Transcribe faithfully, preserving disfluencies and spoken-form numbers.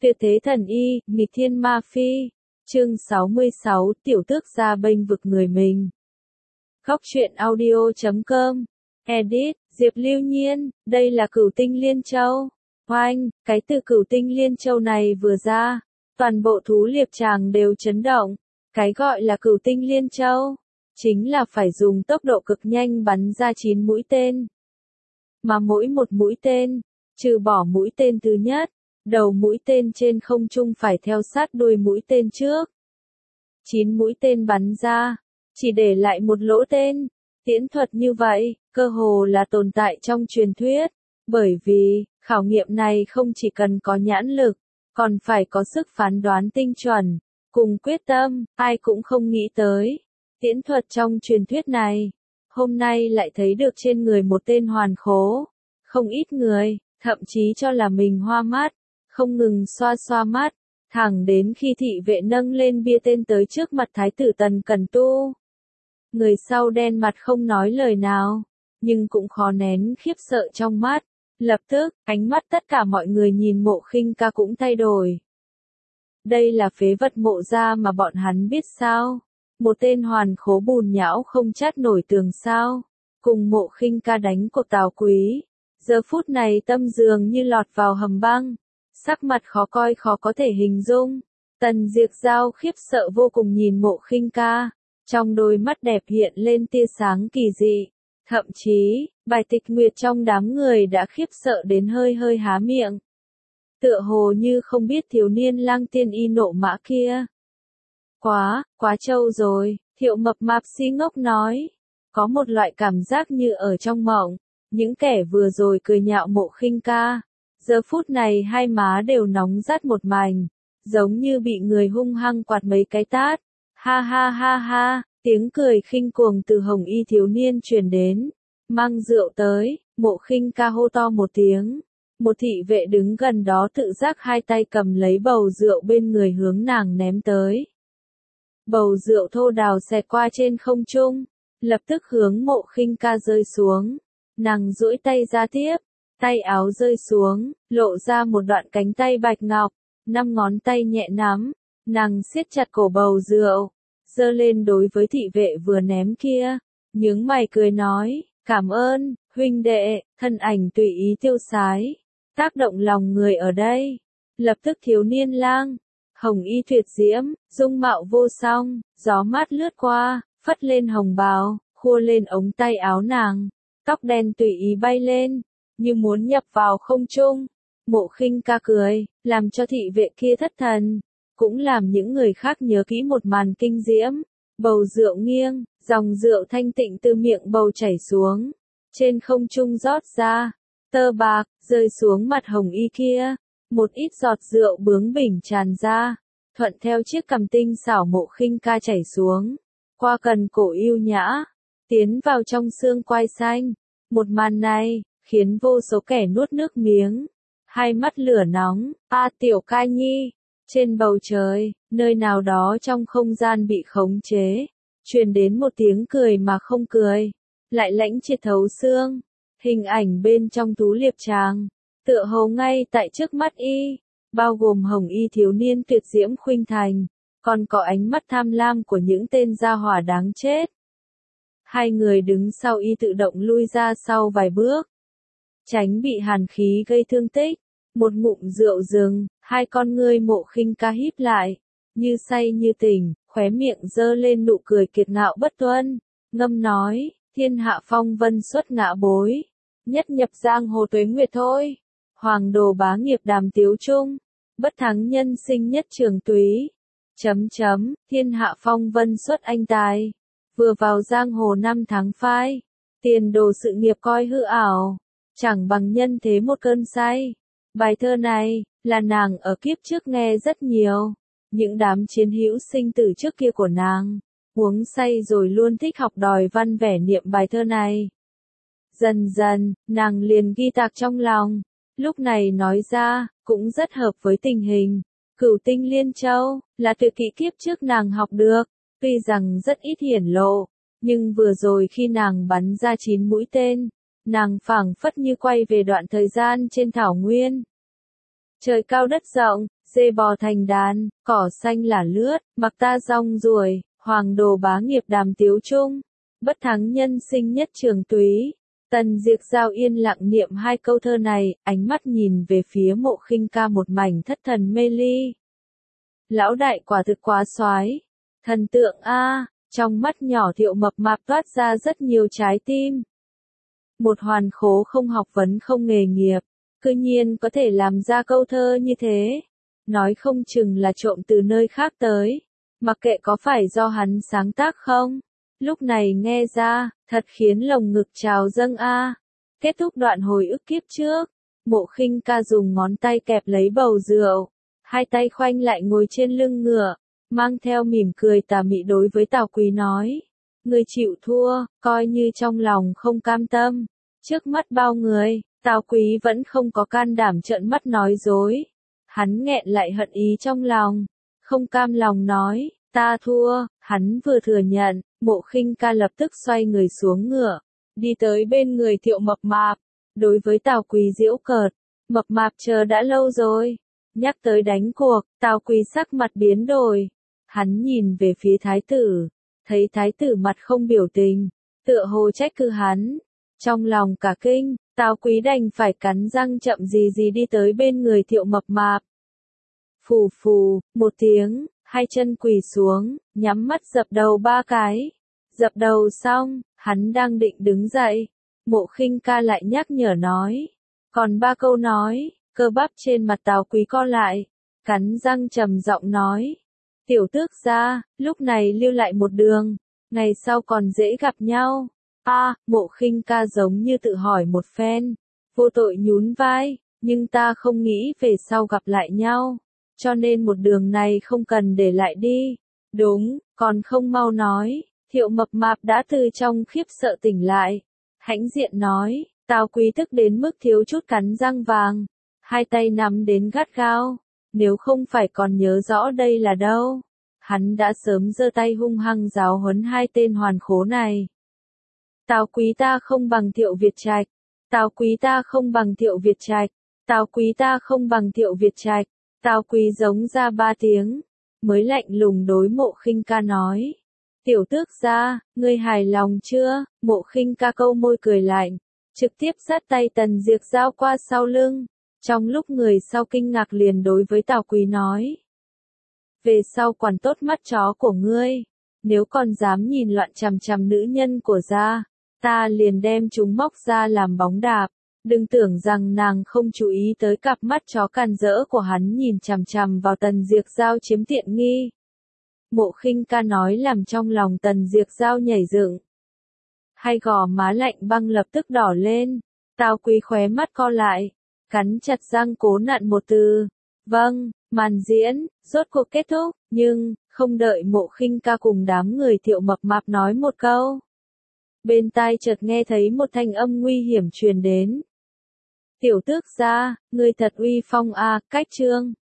Tuyệt thế thần y, nghịch thiên ma phi. Chương sáu mươi sáu, tiểu tước gia bênh vực người mình. Góc truyện audio chấm com. Edit, Diệp Lưu Nhiên, đây là Cửu Tinh Liên Châu. Oanh, cái từ Cửu Tinh Liên Châu này vừa ra, toàn bộ thú liệp tràng đều chấn động. Cái gọi là Cửu Tinh Liên Châu, chính là phải dùng tốc độ cực nhanh bắn ra chín mũi tên. Mà mỗi một mũi tên, trừ bỏ mũi tên thứ nhất, đầu mũi tên trên không trung phải theo sát đuôi mũi tên trước. chín mũi tên bắn ra, chỉ để lại một lỗ tên. Tiễn thuật như vậy, cơ hồ là tồn tại trong truyền thuyết, bởi vì, khảo nghiệm này không chỉ cần có nhãn lực, còn phải có sức phán đoán tinh chuẩn, cùng quyết tâm, ai cũng không nghĩ tới. Tiễn thuật trong truyền thuyết này, hôm nay lại thấy được trên người một tên hoàn khố. Không ít người, thậm chí cho là mình hoa mắt, không ngừng xoa xoa mắt, thẳng đến khi thị vệ nâng lên bia tên tới trước mặt Thái tử Tần Cẩn Tu. Người sau đen mặt không nói lời nào, nhưng cũng khó nén khiếp sợ trong mắt. Lập tức, ánh mắt tất cả mọi người nhìn Mộ Khinh Ca cũng thay đổi. Đây là phế vật Mộ gia mà bọn hắn biết sao? Một tên hoàn khố bùn nhão không chát nổi tường sao? Cùng Mộ Khinh Ca đánh cuộc Tào Quý. Giờ phút này tâm dường như lọt vào hầm băng, sắc mặt khó coi khó có thể hình dung. Tần Diệp Giao khiếp sợ vô cùng nhìn Mộ Khinh Ca, trong đôi mắt đẹp hiện lên tia sáng kỳ dị. Thậm chí, Bài Tịch Nguyệt trong đám người đã khiếp sợ đến hơi hơi há miệng. Tựa hồ như không biết thiếu niên lang tiên y nộ mã kia. Quá, quá trâu rồi, Thiệu Mập Mạp si ngốc nói. Có một loại cảm giác như ở trong mộng. Những kẻ vừa rồi cười nhạo Mộ Khinh Ca, giờ phút này hai má đều nóng rát một mảnh, giống như bị người hung hăng quạt mấy cái tát. Ha ha ha ha, tiếng cười khinh cuồng từ hồng y thiếu niên truyền đến. Mang rượu tới, Mộ Khinh Ca hô to một tiếng. Một thị vệ đứng gần đó tự giác hai tay cầm lấy bầu rượu bên người hướng nàng ném tới. Bầu rượu thô đào xẹt qua trên không trung, lập tức hướng Mộ Khinh Ca rơi xuống. Nàng duỗi tay ra tiếp, tay áo rơi xuống, lộ ra một đoạn cánh tay bạch ngọc, năm ngón tay nhẹ nắm, nàng siết chặt cổ bầu rượu, giơ lên đối với thị vệ vừa ném kia, nhướng mày cười nói, cảm ơn, huynh đệ, thân ảnh tùy ý tiêu sái, tác động lòng người ở đây. Lập tức thiếu niên lang, hồng y tuyệt diễm, dung mạo vô song, gió mát lướt qua, phất lên hồng bào, khua lên ống tay áo nàng. Tóc đen tùy ý bay lên, như muốn nhập vào không trung. Mộ Khinh Ca cười, làm cho thị vệ kia thất thần, cũng làm những người khác nhớ kỹ một màn kinh diễm. Bầu rượu nghiêng, dòng rượu thanh tịnh từ miệng bầu chảy xuống, trên không trung rót ra, tơ bạc, rơi xuống mặt hồng y kia. Một ít giọt rượu bướng bỉnh tràn ra, thuận theo chiếc cằm tinh xảo Mộ Khinh Ca chảy xuống, qua cần cổ yêu nhã, tiến vào trong xương quai xanh. Một màn này, khiến vô số kẻ nuốt nước miếng, hai mắt lửa nóng. A Tiểu Ca Nhi, trên bầu trời, nơi nào đó trong không gian bị khống chế, truyền đến một tiếng cười mà không cười, lại lãnh triệt thấu xương. Hình ảnh bên trong thú liệp tràng, tựa hồ ngay tại trước mắt y, bao gồm hồng y thiếu niên tuyệt diễm khuynh thành, còn có ánh mắt tham lam của những tên gia hỏa đáng chết. Hai người đứng sau y tự động lui ra sau vài bước, tránh bị hàn khí gây thương tích. Một ngụm rượu rừng, hai con ngươi Mộ Khinh Ca híp lại, như say như tỉnh, khóe miệng giơ lên nụ cười kiệt ngạo bất tuân, ngâm nói, thiên hạ phong vân xuất ngã bối, nhất nhập giang hồ tuế nguyệt thôi. Hoàng đồ bá nghiệp đàm tiếu trung, bất thắng nhân sinh nhất trường túy. Chấm chấm, thiên hạ phong vân xuất anh tài. Vừa vào giang hồ năm tháng phai, tiền đồ sự nghiệp coi hư ảo, chẳng bằng nhân thế một cơn say. Bài thơ này, là nàng ở kiếp trước nghe rất nhiều, những đám chiến hữu sinh tử trước kia của nàng, uống say rồi luôn thích học đòi văn vẻ niệm bài thơ này. Dần dần, nàng liền ghi tạc trong lòng, lúc này nói ra, cũng rất hợp với tình hình. Cửu Tinh Liên Châu, là tuyệt kỹ kiếp trước nàng học được. Tuy rằng rất ít hiển lộ, nhưng vừa rồi khi nàng bắn ra chín mũi tên, nàng phảng phất như quay về đoạn thời gian trên thảo nguyên. Trời cao đất rộng, dê bò thành đàn, cỏ xanh là lướt, mặc ta rong ruổi, hoàng đồ bá nghiệp đàm tiếu trung, bất thắng nhân sinh nhất trường túy. Tần Diệc Giao yên lặng niệm hai câu thơ này, ánh mắt nhìn về phía Mộ Khinh Ca một mảnh thất thần mê ly. Lão đại quả thực quá soái, thần tượng a, trong mắt nhỏ Thiệu Mập Mạp toát ra rất nhiều trái tim. Một hoàn khố không học vấn không nghề nghiệp, cư nhiên có thể làm ra câu thơ như thế, nói không chừng là trộm từ nơi khác tới, mặc kệ có phải do hắn sáng tác không. Lúc này nghe ra, thật khiến lồng ngực trào dâng a. Kết thúc đoạn hồi ức kiếp trước, Mộ Khinh Ca dùng ngón tay kẹp lấy bầu rượu, hai tay khoanh lại ngồi trên lưng ngựa, mang theo mỉm cười tà mị đối với Tào Quý nói: "Ngươi chịu thua, coi như trong lòng không cam tâm." Trước mắt bao người, Tào Quý vẫn không có can đảm trợn mắt nói dối. Hắn nghẹn lại hận ý trong lòng, không cam lòng nói: "Ta thua." Hắn vừa thừa nhận, Mộ Khinh Ca lập tức xoay người xuống ngựa, đi tới bên người Thiệu Mập Mạp, đối với Tào Quý giễu cợt: "Mập Mạp chờ đã lâu rồi." Nhắc tới đánh cuộc, Tào Quý sắc mặt biến đổi. Hắn nhìn về phía thái tử, thấy thái tử mặt không biểu tình, tựa hồ trách cứ hắn. Trong lòng cả kinh, Tào Quý đành phải cắn răng chậm gì gì đi tới bên người Thiệu Mập Mạp. Phù phù, một tiếng, hai chân quỳ xuống, nhắm mắt dập đầu ba cái. Dập đầu xong, hắn đang định đứng dậy, Mộ Khinh Ca lại nhắc nhở nói: "Còn ba câu nói." Cơ bắp trên mặt Tào Quý co lại, cắn răng trầm giọng nói: "Tiểu tước gia, lúc này lưu lại một đường, ngày sau còn dễ gặp nhau." A, à, Mộ Khinh Ca giống như tự hỏi một phen, vô tội nhún vai: "Nhưng ta không nghĩ về sau gặp lại nhau, cho nên một đường này không cần để lại đi." "Đúng, còn không mau nói." Thiệu Mập Mạp đã từ trong khiếp sợ tỉnh lại, hãnh diện nói. Tào Quý tức đến mức thiếu chút cắn răng vàng, hai tay nắm đến gắt gao, nếu không phải còn nhớ rõ đây là đâu, hắn đã sớm giơ tay hung hăng giáo huấn hai tên hoàn khố này. Tào Quý ta không bằng Thiệu Việt Trạch, Tào Quý ta không bằng Thiệu Việt Trạch, Tào Quý ta không bằng Thiệu Việt Trạch. Tào Quý giống ra ba tiếng, mới lạnh lùng đối Mộ Khinh Ca nói: "Tiểu tước gia, ngươi hài lòng chưa?" Mộ Khinh Ca câu môi cười lạnh, trực tiếp dắt tay Tần Diệc Giao qua sau lưng. Trong lúc người sau kinh ngạc liền đối với Tào Quý nói: "Về sau quản tốt mắt chó của ngươi, nếu còn dám nhìn loạn chằm chằm nữ nhân của gia, ta liền đem chúng móc ra làm bóng đạp. Đừng tưởng rằng nàng không chú ý tới cặp mắt chó càn rỡ của hắn nhìn chằm chằm vào Tần Diệc Giao chiếm tiện nghi." Mộ Khinh Ca nói làm trong lòng Tần Diệc Giao nhảy dựng. Hai gò má lạnh băng lập tức đỏ lên, Tào Quý khóe mắt co lại, cắn chặt răng cố nặn một từ: "Vâng." Màn diễn, rốt cuộc kết thúc, nhưng, không đợi Mộ Khinh Ca cùng đám người Thiệu Mập Mạp nói một câu, bên tai chợt nghe thấy một thanh âm nguy hiểm truyền đến: "Tiểu tước gia, ngươi thật uy phong a." Cách chương